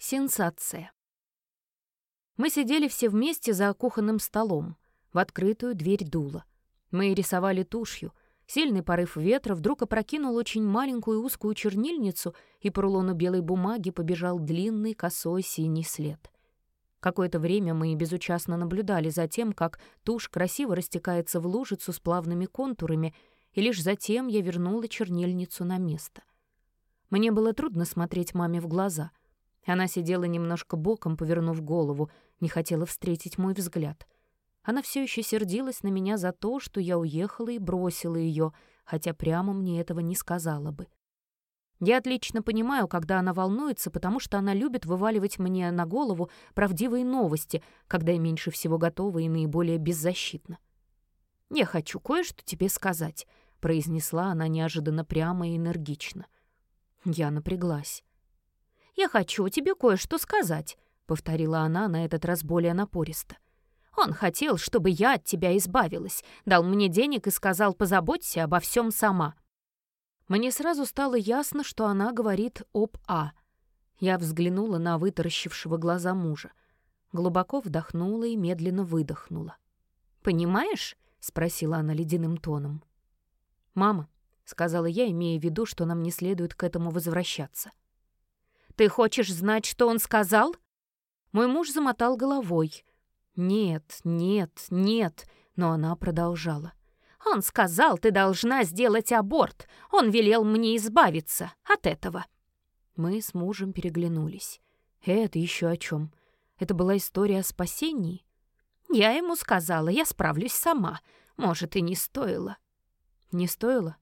Сенсация. Мы сидели все вместе за кухонным столом. В открытую дверь дуло. Мы рисовали тушью. Сильный порыв ветра вдруг опрокинул очень маленькую узкую чернильницу, и по рулону белой бумаги побежал длинный косой синий след. Какое-то время мы безучастно наблюдали за тем, как тушь красиво растекается в лужицу с плавными контурами, и лишь затем я вернула чернильницу на место. Мне было трудно смотреть маме в глаза. Она сидела немножко боком, повернув голову, не хотела встретить мой взгляд. Она все еще сердилась на меня за то, что я уехала и бросила ее, хотя прямо мне этого не сказала бы. Я отлично понимаю, когда она волнуется, потому что она любит вываливать мне на голову правдивые новости, когда я меньше всего готова и наиболее беззащитна. «Я хочу кое-что тебе сказать», — произнесла она неожиданно прямо и энергично. Я напряглась. «Я хочу тебе кое-что сказать», — повторила она на этот раз более напористо. «Он хотел, чтобы я от тебя избавилась, дал мне денег и сказал, позаботься обо всем сама». Мне сразу стало ясно, что она говорит об А. Я взглянула на вытаращившего глаза мужа. Глубоко вдохнула и медленно выдохнула. «Понимаешь?» — спросила она ледяным тоном. «Мама», — сказала я, имея в виду, что нам не следует к этому возвращаться. «Ты хочешь знать, что он сказал?» Мой муж замотал головой. «Нет, нет, нет», но она продолжала. «Он сказал, ты должна сделать аборт. Он велел мне избавиться от этого». Мы с мужем переглянулись. «Это еще о чем? Это была история о спасении?» «Я ему сказала, я справлюсь сама. Может, и не стоило». «Не стоило?»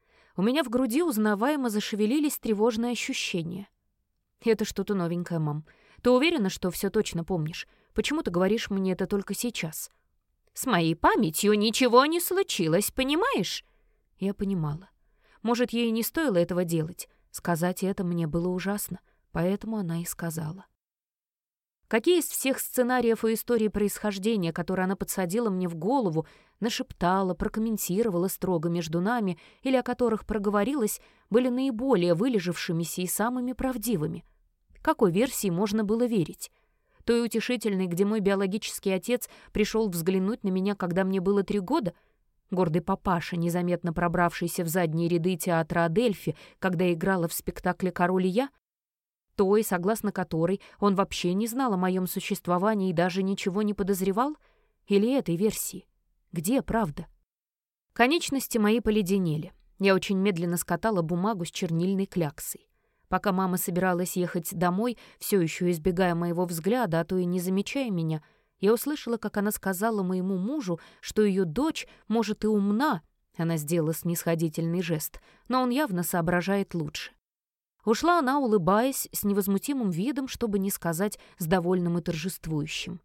У меня в груди узнаваемо зашевелились тревожные ощущения. «Это что-то новенькое, мам. Ты уверена, что все точно помнишь? Почему ты говоришь мне это только сейчас?» «С моей памятью ничего не случилось, понимаешь?» Я понимала. Может, ей не стоило этого делать. Сказать это мне было ужасно, поэтому она и сказала. Какие из всех сценариев и историй происхождения, которые она подсадила мне в голову, нашептала, прокомментировала строго между нами или о которых проговорилась, были наиболее вылежавшимися и самыми правдивыми? Какой версии можно было верить? Той утешительной, где мой биологический отец пришел взглянуть на меня, когда мне было 3 года? Гордый папаша, незаметно пробравшийся в задние ряды театра Адельфи, когда играла в спектакле «Король и я»? Той, согласно которой он вообще не знал о моем существовании и даже ничего не подозревал? Или этой версии? Где правда? Конечности мои поледенели. Я очень медленно скатала бумагу с чернильной кляксой. Пока мама собиралась ехать домой, все еще избегая моего взгляда, а то и не замечая меня, я услышала, как она сказала моему мужу, что ее дочь, может, и умна. Она сделала снисходительный жест, но он явно соображает лучше. Ушла она, улыбаясь, с невозмутимым видом, чтобы не сказать с довольным и торжествующим.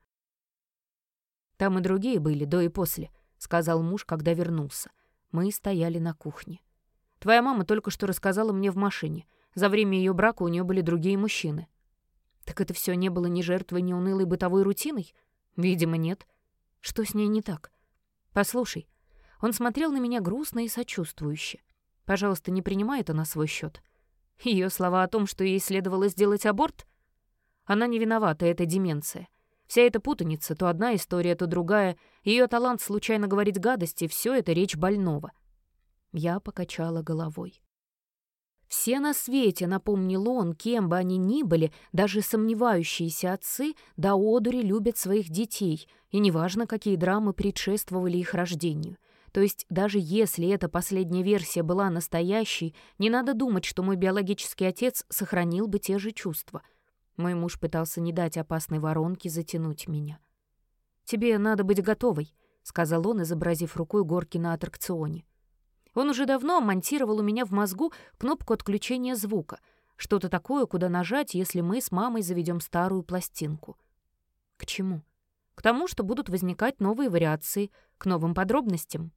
«Там и другие были, до и после», — сказал муж, когда вернулся. Мы стояли на кухне. «Твоя мама только что рассказала мне в машине. За время ее брака у нее были другие мужчины». «Так это все не было ни жертвой, ни унылой бытовой рутиной?» «Видимо, нет. Что с ней не так?» «Послушай». Он смотрел на меня грустно и сочувствующе. «Пожалуйста, не принимай это на свой счет. Ее слова о том, что ей следовало сделать аборт? Она не виновата, это деменция. Вся эта путаница, то одна история, то другая, ее талант случайно говорить гадости, все это речь больного». Я покачала головой. Все на свете, напомнил он, кем бы они ни были, даже сомневающиеся отцы до одури любят своих детей, и неважно, какие драмы предшествовали их рождению. То есть даже если эта последняя версия была настоящей, не надо думать, что мой биологический отец сохранил бы те же чувства. Мой муж пытался не дать опасной воронке затянуть меня. «Тебе надо быть готовой», — сказал он, изобразив рукой горки на аттракционе. Он уже давно монтировал у меня в мозгу кнопку отключения звука, что-то такое, куда нажать, если мы с мамой заведем старую пластинку. К чему? К тому, что будут возникать новые вариации, к новым подробностям.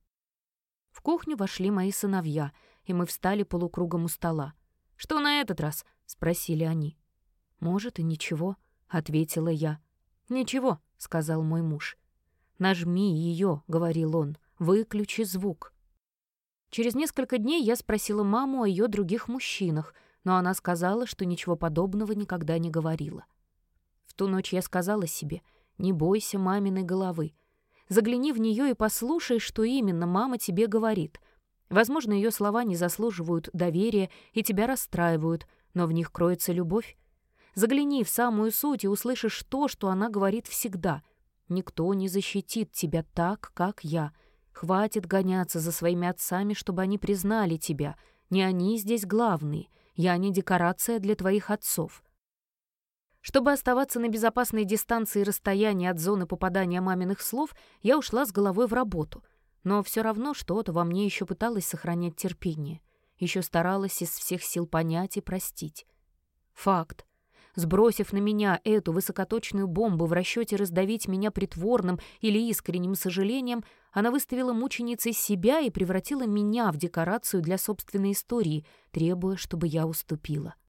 В кухню вошли мои сыновья, и мы встали полукругом у стола. «Что на этот раз?» — спросили они. «Может, и ничего», — ответила я. «Ничего», — сказал мой муж. «Нажми ее», — говорил он, — «выключи звук». Через несколько дней я спросила маму о ее других мужчинах, но она сказала, что ничего подобного никогда не говорила. В ту ночь я сказала себе: «Не бойся маминой головы. Загляни в нее и послушай, что именно мама тебе говорит. Возможно, ее слова не заслуживают доверия и тебя расстраивают, но в них кроется любовь. Загляни в самую суть и услышишь то, что она говорит всегда. Никто не защитит тебя так, как я. Хватит гоняться за своими отцами, чтобы они признали тебя. Не они здесь главные. Я не декорация для твоих отцов». Чтобы оставаться на безопасной дистанции расстояния от зоны попадания маминых слов, я ушла с головой в работу. Но все равно что-то во мне еще пыталось сохранять терпение. Еще старалась из всех сил понять и простить. Факт. Сбросив на меня эту высокоточную бомбу в расчете раздавить меня притворным или искренним сожалением, она выставила мученицей себя и превратила меня в декорацию для собственной истории, требуя, чтобы я уступила.